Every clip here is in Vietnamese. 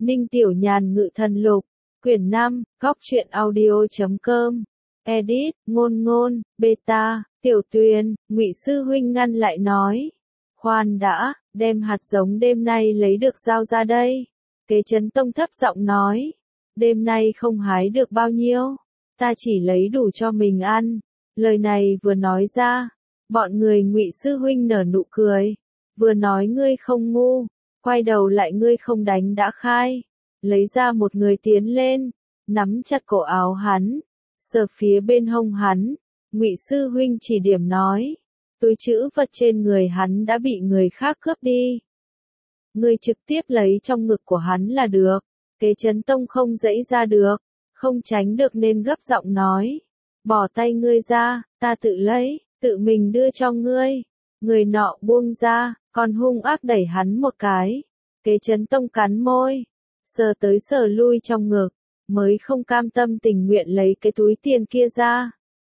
Ninh Tiểu Nhàn Ngự Thần Lục, quyển 5, góc truyện audio.com, edit, ngôn ngôn, beta, Tiểu Tuyền, Ngụy sư huynh ngăn lại nói. Khoan đã, đem hạt giống đêm nay lấy được giao ra đây. Kế Chấn Tông thấp giọng nói. Đêm nay không hái được bao nhiêu, ta chỉ lấy đủ cho mình ăn. Lời này vừa nói ra, bọn người Ngụy sư huynh nở nụ cười. Vừa nói ngươi không ngu, quay đầu lại ngươi không đánh đã khai. Lấy ra một người tiến lên, nắm chặt cổ áo hắn, sờ phía bên hông hắn. Ngụy sư huynh chỉ điểm nói, túi trữ vật trên người hắn đã bị người khác cướp đi. Ngươi trực tiếp lấy trong ngực của hắn là được. Kế Chấn Tông không dãy ra được, không tránh được nên gấp giọng nói. Bỏ tay ngươi ra, ta tự lấy, tự mình đưa cho ngươi. Người nọ buông ra, còn hung ác đẩy hắn một cái. Kế Chấn Tông cắn môi, sờ tới sờ lui trong ngực, mới không cam tâm tình nguyện lấy cái túi tiền kia ra.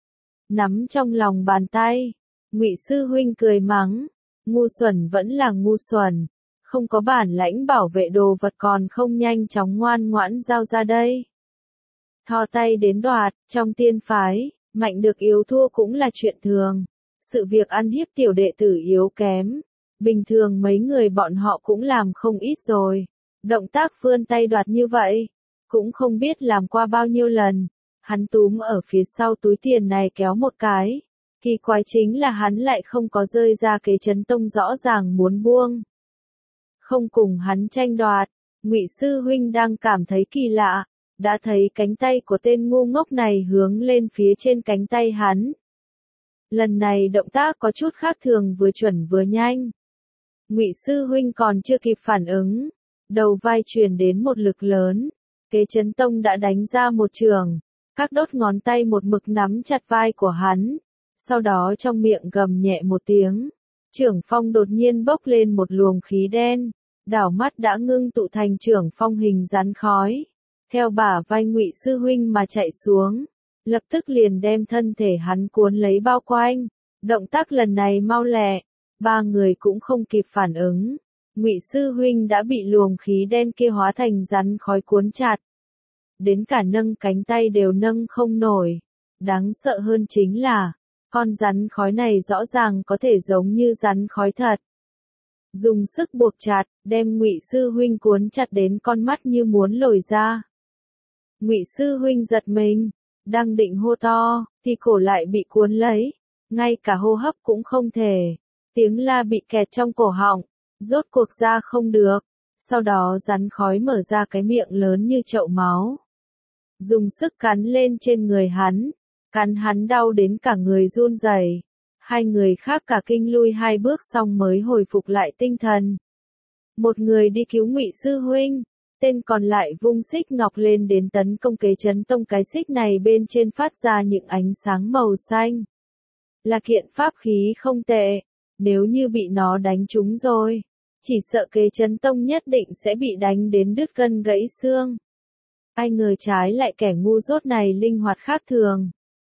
Nắm trong lòng bàn tay, Ngụy sư huynh cười mắng, ngu xuẩn vẫn là ngu xuẩn, không có bản lãnh bảo vệ đồ vật còn không nhanh chóng ngoan ngoãn giao ra đây. Thò tay đến đoạt, trong tiên phái, mạnh được yếu thua cũng là chuyện thường. Sự việc ăn hiếp tiểu đệ tử yếu kém, bình thường mấy người bọn họ cũng làm không ít rồi. Động tác vươn tay đoạt như vậy, cũng không biết làm qua bao nhiêu lần. Hắn túm ở phía sau túi tiền này kéo một cái. Kỳ quái chính là hắn lại không có rơi ra. Kế Chấn Tông rõ ràng muốn buông, không cùng hắn tranh đoạt. Ngụy sư huynh đang cảm thấy kỳ lạ, đã thấy cánh tay của tên ngu ngốc này hướng lên phía trên cánh tay hắn. Lần này động tác có chút khác thường, vừa chuẩn vừa nhanh. Ngụy sư huynh còn chưa kịp phản ứng, đầu vai truyền đến một lực lớn. Kế Chấn Tông đã đánh ra một trường, các đốt ngón tay một mực nắm chặt vai của hắn. Sau đó trong miệng gầm nhẹ một tiếng, trưởng phong đột nhiên bốc lên một luồng khí đen, đảo mắt đã ngưng tụ thành trưởng phong hình rắn khói, theo bả vai Ngụy sư huynh mà chạy xuống, lập tức liền đem thân thể hắn cuốn lấy bao quanh. Động tác lần này mau lẹ, ba người cũng không kịp phản ứng, Ngụy sư huynh đã bị luồng khí đen kia hóa thành rắn khói cuốn chặt, đến cả nâng cánh tay đều nâng không nổi. Đáng sợ hơn chính là, con rắn khói này rõ ràng có thể giống như rắn khói thật. Dùng sức buộc chặt, đem Ngụy sư huynh cuốn chặt đến con mắt như muốn lồi ra. Ngụy sư huynh giật mình, đang định hô to, thì cổ lại bị cuốn lấy, ngay cả hô hấp cũng không thể. Tiếng la bị kẹt trong cổ họng, rốt cuộc ra không được. Sau đó rắn khói mở ra cái miệng lớn như chậu máu, dùng sức cắn lên trên người hắn, cắn hắn đau đến cả người run rẩy. Hai người khác cả kinh lui hai bước xong mới hồi phục lại tinh thần. Một người đi cứu Ngụy sư huynh, tên còn lại vung xích ngọc lên đến tấn công Kế Chấn Tông. Cái xích này bên trên phát ra những ánh sáng màu xanh, là kiện pháp khí không tệ, nếu như bị nó đánh trúng rồi, chỉ sợ Kế Chấn Tông nhất định sẽ bị đánh đến đứt gân gãy xương. Ai ngờ trái lại kẻ ngu dốt này linh hoạt khác thường,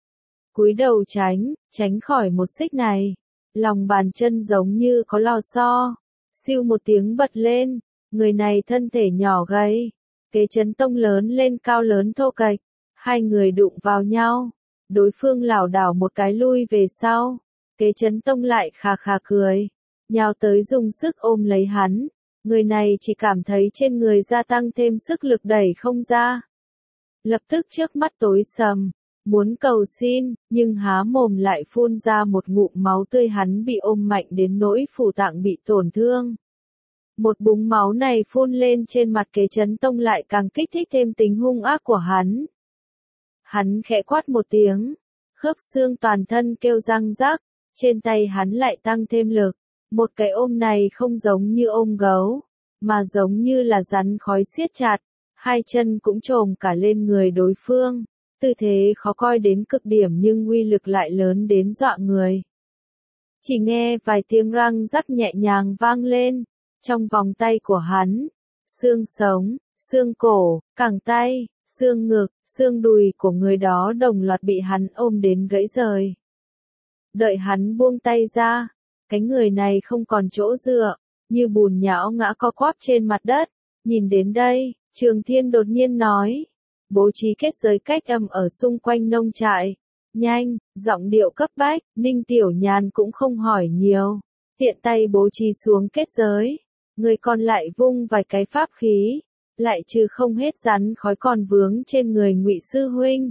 cúi đầu tránh khỏi một xích này, lòng bàn chân giống như có lò xo, siêu một tiếng bật lên. Người này thân thể nhỏ gầy, Kế Chấn Tông lớn lên cao lớn thô kệch, hai người đụng vào nhau, đối phương lảo đảo một cái lui về sau, Kế Chấn Tông lại khà khà cười, nhào tới dùng sức ôm lấy hắn. Người này chỉ cảm thấy trên người gia tăng thêm sức lực đẩy không ra, lập tức trước mắt tối sầm, muốn cầu xin, nhưng há mồm lại phun ra một ngụm máu tươi. Hắn bị ôm mạnh đến nỗi phủ tạng bị tổn thương. Một búng máu này phun lên trên mặt Kế Chấn Tông lại càng kích thích thêm tính hung ác của hắn. Hắn khẽ quát một tiếng, khớp xương toàn thân kêu răng rắc, trên tay hắn lại tăng thêm lực. Một cái ôm này không giống như ôm gấu, mà giống như là rắn khói siết chặt, hai chân cũng chồm cả lên người đối phương. Tư thế khó coi đến cực điểm nhưng uy lực lại lớn đến dọa người. Chỉ nghe vài tiếng răng rắc nhẹ nhàng vang lên, trong vòng tay của hắn, xương sống, xương cổ, cẳng tay, xương ngực, xương đùi của người đó đồng loạt bị hắn ôm đến gãy rời. Đợi hắn buông tay ra, cái người này không còn chỗ dựa, như bùn nhão ngã co quắp trên mặt đất, Nhìn đến đây, Trường Thiên đột nhiên nói. Bố trí kết giới cách âm ở xung quanh nông trại. Nhanh, giọng điệu cấp bách, Ninh Tiểu Nhàn cũng không hỏi nhiều. Tiện tay bố trí xuống kết giới. Người còn lại vung vài cái pháp khí. Lại trừ không hết rắn khói còn vướng trên người Ngụy sư huynh.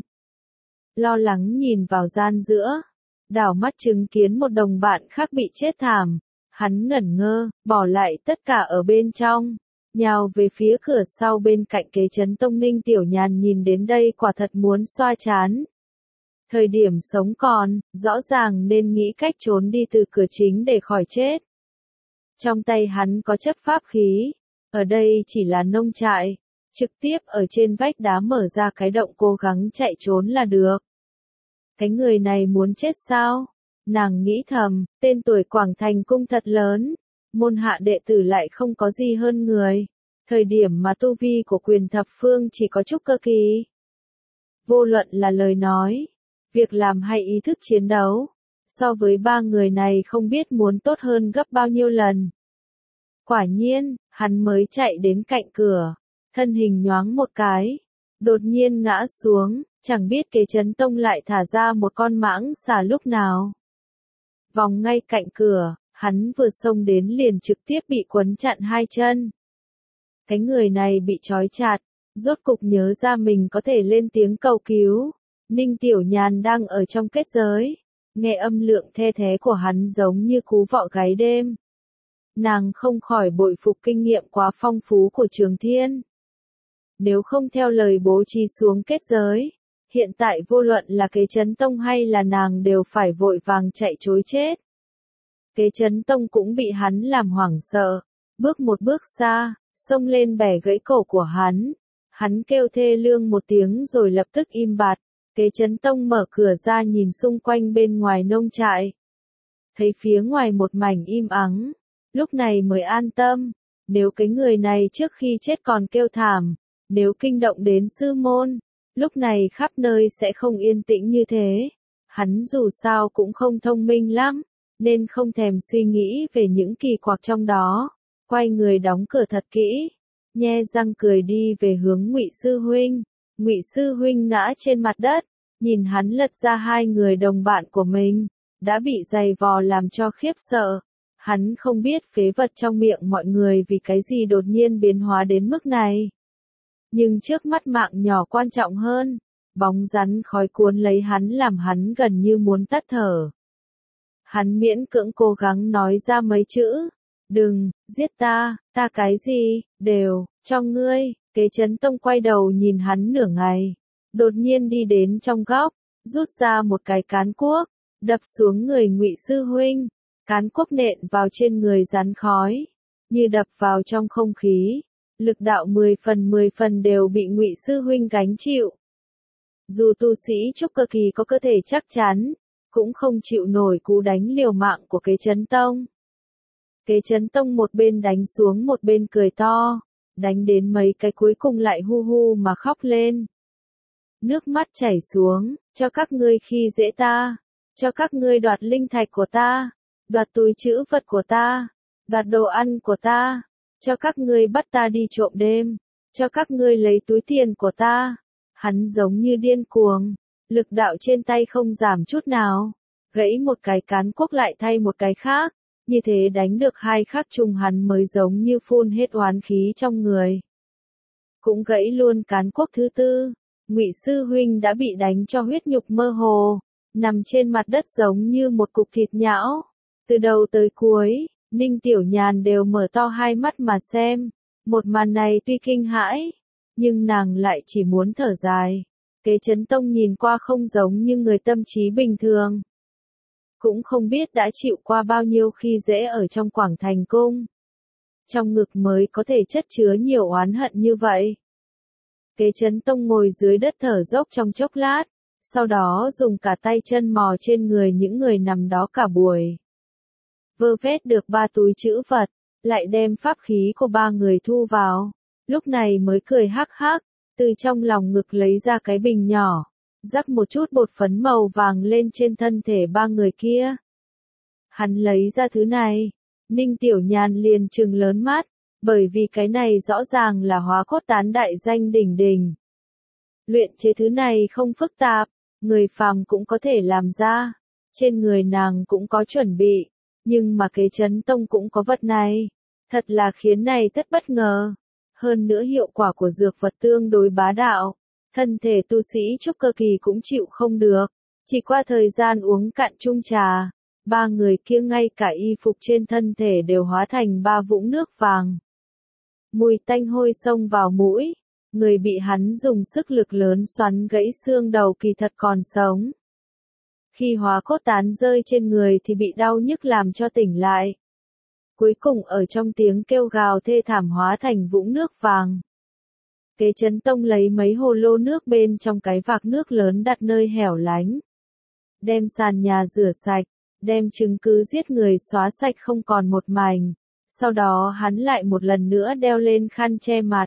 Lo lắng nhìn vào gian giữa. Đảo mắt chứng kiến một đồng bạn khác bị chết thảm. Hắn ngẩn ngơ, bỏ lại tất cả ở bên trong. Nhào về phía cửa sau bên cạnh Kế Chấn Tông. Ninh Tiểu Nhàn nhìn đến đây quả thật muốn xoa chán. Thời điểm sống còn, rõ ràng nên nghĩ cách trốn đi từ cửa chính để khỏi chết. Trong tay hắn có chấp pháp khí. Ở đây chỉ là nông trại. Trực tiếp ở trên vách đá mở ra cái động cố gắng chạy trốn là được. Cái người này muốn chết sao? Nàng nghĩ thầm, tên tuổi Quảng Thành Cung thật lớn. Môn hạ đệ tử lại không có gì hơn người. Thời điểm mà tu vi của Quyền Thập Phương chỉ có chút cơ kỳ. Vô luận là lời nói, việc làm hay ý thức chiến đấu, so với ba người này không biết muốn tốt hơn gấp bao nhiêu lần. Quả nhiên, hắn mới chạy đến cạnh cửa, thân hình nhoáng một cái, đột nhiên ngã xuống, chẳng biết Kế Chấn Tông lại thả ra một con mãng xà lúc nào. Vòng ngay cạnh cửa, hắn vừa xông đến liền trực tiếp bị quấn chặn hai chân. Cái người này bị trói chặt, rốt cục nhớ ra mình có thể lên tiếng cầu cứu. Ninh Tiểu Nhàn đang ở trong kết giới, nghe âm lượng the thé của hắn giống như cú vọ gáy đêm. Nàng không khỏi bội phục kinh nghiệm quá phong phú của Trường Thiên. Nếu không theo lời bố trí xuống kết giới, hiện tại vô luận là Kế Chấn Tông hay là nàng đều phải vội vàng chạy trối chết. Kế Chấn Tông cũng bị hắn làm hoảng sợ, bước một bước xa, xông lên bẻ gãy cổ của hắn. Hắn kêu thê lương một tiếng rồi lập tức im bặt. Kế Chấn Tông mở cửa ra nhìn xung quanh bên ngoài nông trại. Thấy phía ngoài một mảnh im ắng, lúc này mới an tâm. Nếu cái người này trước khi chết còn kêu thảm, nếu kinh động đến sư môn, lúc này khắp nơi sẽ không yên tĩnh như thế. Hắn dù sao cũng không thông minh lắm, nên không thèm suy nghĩ về những kỳ quặc trong đó. Quay người đóng cửa thật kỹ, nhe răng cười đi về hướng Ngụy sư huynh. Ngụy sư huynh ngã trên mặt đất, nhìn hắn lật ra hai người đồng bạn của mình, đã bị giày vò làm cho khiếp sợ. Hắn không biết phế vật trong miệng mọi người vì cái gì đột nhiên biến hóa đến mức này. Nhưng trước mắt mạng nhỏ quan trọng hơn, bóng rắn khói cuốn lấy hắn làm hắn gần như muốn tắt thở. Hắn miễn cưỡng cố gắng nói ra mấy chữ, đừng, giết ta cái gì, đều, cho ngươi. Kế Chấn Tông quay đầu nhìn hắn nửa ngày, đột nhiên đi đến trong góc, rút ra một cái cán cuốc, đập xuống người Ngụy sư huynh. Cán cuốc nện vào trên người rắn khói, như đập vào trong không khí, lực đạo 10 phần đều bị Ngụy sư huynh gánh chịu. Dù tu sĩ trúc cơ kỳ có cơ thể chắc chắn, cũng không chịu nổi cú đánh liều mạng của Kế Chấn Tông. Kế Chấn Tông một bên đánh xuống một bên cười to, đánh đến mấy cái cuối cùng lại hu hu mà khóc lên. Nước mắt chảy xuống, cho các ngươi khi dễ ta, cho các ngươi đoạt linh thạch của ta, đoạt túi trữ vật của ta, đoạt đồ ăn của ta, cho các ngươi bắt ta đi trộm đêm, cho các ngươi lấy túi tiền của ta. Hắn giống như điên cuồng, lực đạo trên tay không giảm chút nào, gãy một cái cán cuốc lại thay một cái khác, như thế đánh được hai khắc chung hắn mới giống như phun hết oán khí trong người. Cũng gãy luôn cán cuốc thứ tư, Ngụy sư huynh đã bị đánh cho huyết nhục mơ hồ, nằm trên mặt đất giống như một cục thịt nhão. Từ đầu tới cuối, Ninh Tiểu Nhàn đều mở to hai mắt mà xem. Một màn này tuy kinh hãi, nhưng nàng lại chỉ muốn thở dài. Kế Chấn Tông nhìn qua không giống như người tâm trí bình thường. Cũng không biết đã chịu qua bao nhiêu khi dễ ở trong Quảng Thành Cung. Trong ngực mới có thể chất chứa nhiều oán hận như vậy. Kế Chấn Tông ngồi dưới đất thở dốc trong chốc lát, sau đó dùng cả tay chân mò trên người những người nằm đó cả buổi. Vơ vét được 3 túi trữ vật, lại đem pháp khí của 3 người thu vào, lúc này mới cười hắc hắc, từ trong lòng ngực lấy ra cái bình nhỏ, rắc một chút bột phấn màu vàng lên trên thân thể 3 người kia. Hắn lấy ra thứ này, Ninh Tiểu Nhàn liền trừng lớn mắt, Bởi vì cái này rõ ràng là hóa cốt tán đại danh đỉnh đỉnh. Luyện chế thứ này không phức tạp, người phàm cũng có thể làm ra. Trên người nàng cũng có chuẩn bị, nhưng mà Kế Chấn Tông cũng có vật này. Thật là khiến này thất bất ngờ. Hơn nữa hiệu quả của dược vật tương đối bá đạo. Thân thể tu sĩ trúc cơ kỳ cũng chịu không được. Chỉ qua thời gian uống cạn chung trà, ba người kia ngay cả y phục trên thân thể đều hóa thành ba vũng nước vàng. Mùi tanh hôi xông vào mũi, người bị hắn dùng sức lực lớn xoắn gãy xương đầu kỳ thật còn sống. Khi hóa cốt tán rơi trên người thì bị đau nhức làm cho tỉnh lại. Cuối cùng ở trong tiếng kêu gào thê thảm hóa thành vũng nước vàng. Kế Chấn Tông lấy mấy hồ lô nước bên trong cái vạc nước lớn đặt nơi hẻo lánh. Đem sàn nhà rửa sạch, đem chứng cứ giết người xóa sạch không còn một mảnh. Sau đó hắn lại một lần nữa đeo lên khăn che mặt.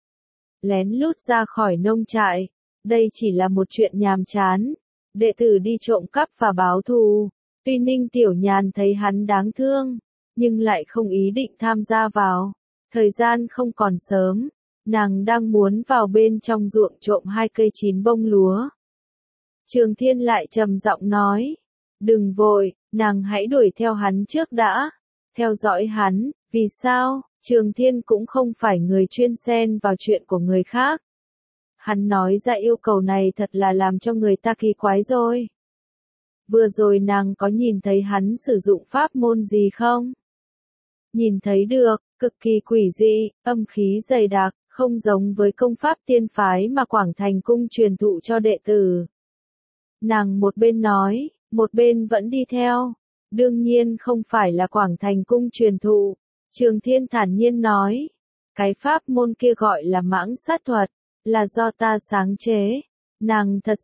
Lén lút ra khỏi nông trại. Đây chỉ là một chuyện nhàm chán. Đệ tử đi trộm cắp và báo thù. Tuy Ninh Tiểu Nhàn thấy hắn đáng thương, nhưng lại không ý định tham gia vào. Thời gian không còn sớm, nàng đang muốn vào bên trong ruộng trộm 2 cây chín bông lúa. Trường Thiên lại trầm giọng nói, đừng vội, nàng hãy đuổi theo hắn trước đã. Theo dõi hắn, vì sao? Trường Thiên cũng không phải người chuyên xen vào chuyện của người khác. Hắn nói ra yêu cầu này thật là làm cho người ta kỳ quái rồi. Vừa rồi nàng có nhìn thấy hắn sử dụng pháp môn gì không? Nhìn thấy được, cực kỳ quỷ dị, âm khí dày đặc, không giống với công pháp tiên phái mà Quảng Thành Cung truyền thụ cho đệ tử. Nàng một bên nói, một bên vẫn đi theo. Đương nhiên không phải là Quảng Thành Cung truyền thụ. Trường Thiên thản nhiên nói, cái pháp môn kia gọi là mãng sát thuật, là do ta sáng chế. Nàng thật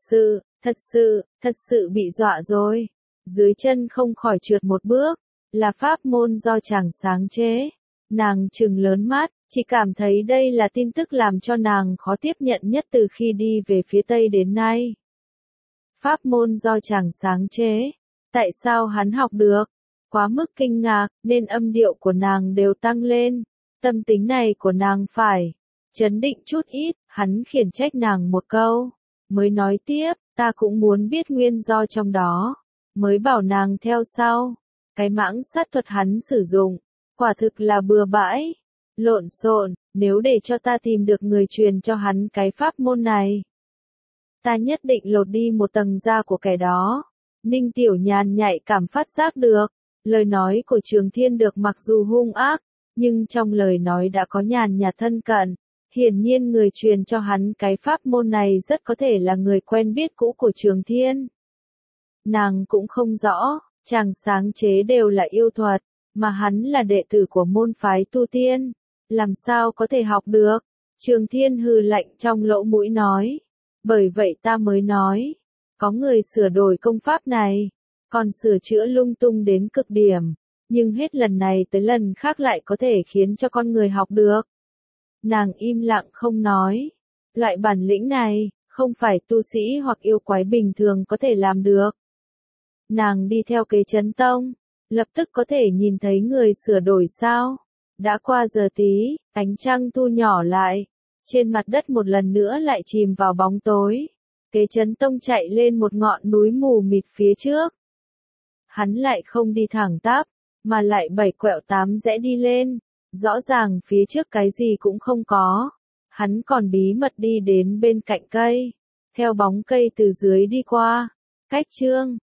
sự bị dọa rồi. Dưới chân không khỏi trượt một bước, là pháp môn do chàng sáng chế. Nàng trừng lớn mắt, chỉ cảm thấy đây là tin tức làm cho nàng khó tiếp nhận nhất từ khi đi về phía Tây đến nay. Pháp môn do chàng sáng chế, tại sao hắn học được? Quá mức kinh ngạc, nên âm điệu của nàng đều tăng lên. Tâm tính này của nàng phải chấn định chút ít, hắn khiển trách nàng một câu. Mới nói tiếp, ta cũng muốn biết nguyên do trong đó. Mới bảo nàng theo sau. Cái mãng sát thuật hắn sử dụng, quả thực là bừa bãi, lộn xộn. Nếu để cho ta tìm được người truyền cho hắn cái pháp môn này, ta nhất định lột đi một tầng da của kẻ đó. Ninh Tiểu Nhàn nhạy cảm phát giác được, lời nói của Trường Thiên được mặc dù hung ác, nhưng trong lời nói đã có nhàn nhạt thân cận. Hiển nhiên người truyền cho hắn cái pháp môn này rất có thể là người quen biết cũ của Trường Thiên. Nàng cũng không rõ, chàng sáng chế đều là yêu thuật, mà hắn là đệ tử của môn phái tu tiên, làm sao có thể học được? Trường Thiên hừ lạnh trong lỗ mũi nói, bởi vậy ta mới nói, có người sửa đổi công pháp này, còn sửa chữa lung tung đến cực điểm, nhưng hết lần này tới lần khác lại có thể khiến cho con người học được. Nàng im lặng không nói, loại bản lĩnh này, không phải tu sĩ hoặc yêu quái bình thường có thể làm được. Nàng đi theo Kế Chấn Tông, lập tức có thể nhìn thấy người sửa đổi sao. Đã qua giờ tí, ánh trăng thu nhỏ lại, trên mặt đất một lần nữa lại chìm vào bóng tối. Kế Chấn Tông chạy lên một ngọn núi mù mịt phía trước. Hắn lại không đi thẳng tắp, mà lại 7 quẹo 8 rẽ đi lên. Rõ ràng phía trước cái gì cũng không có. Hắn còn bí mật đi đến bên cạnh cây, theo bóng cây từ dưới đi qua. Cách chương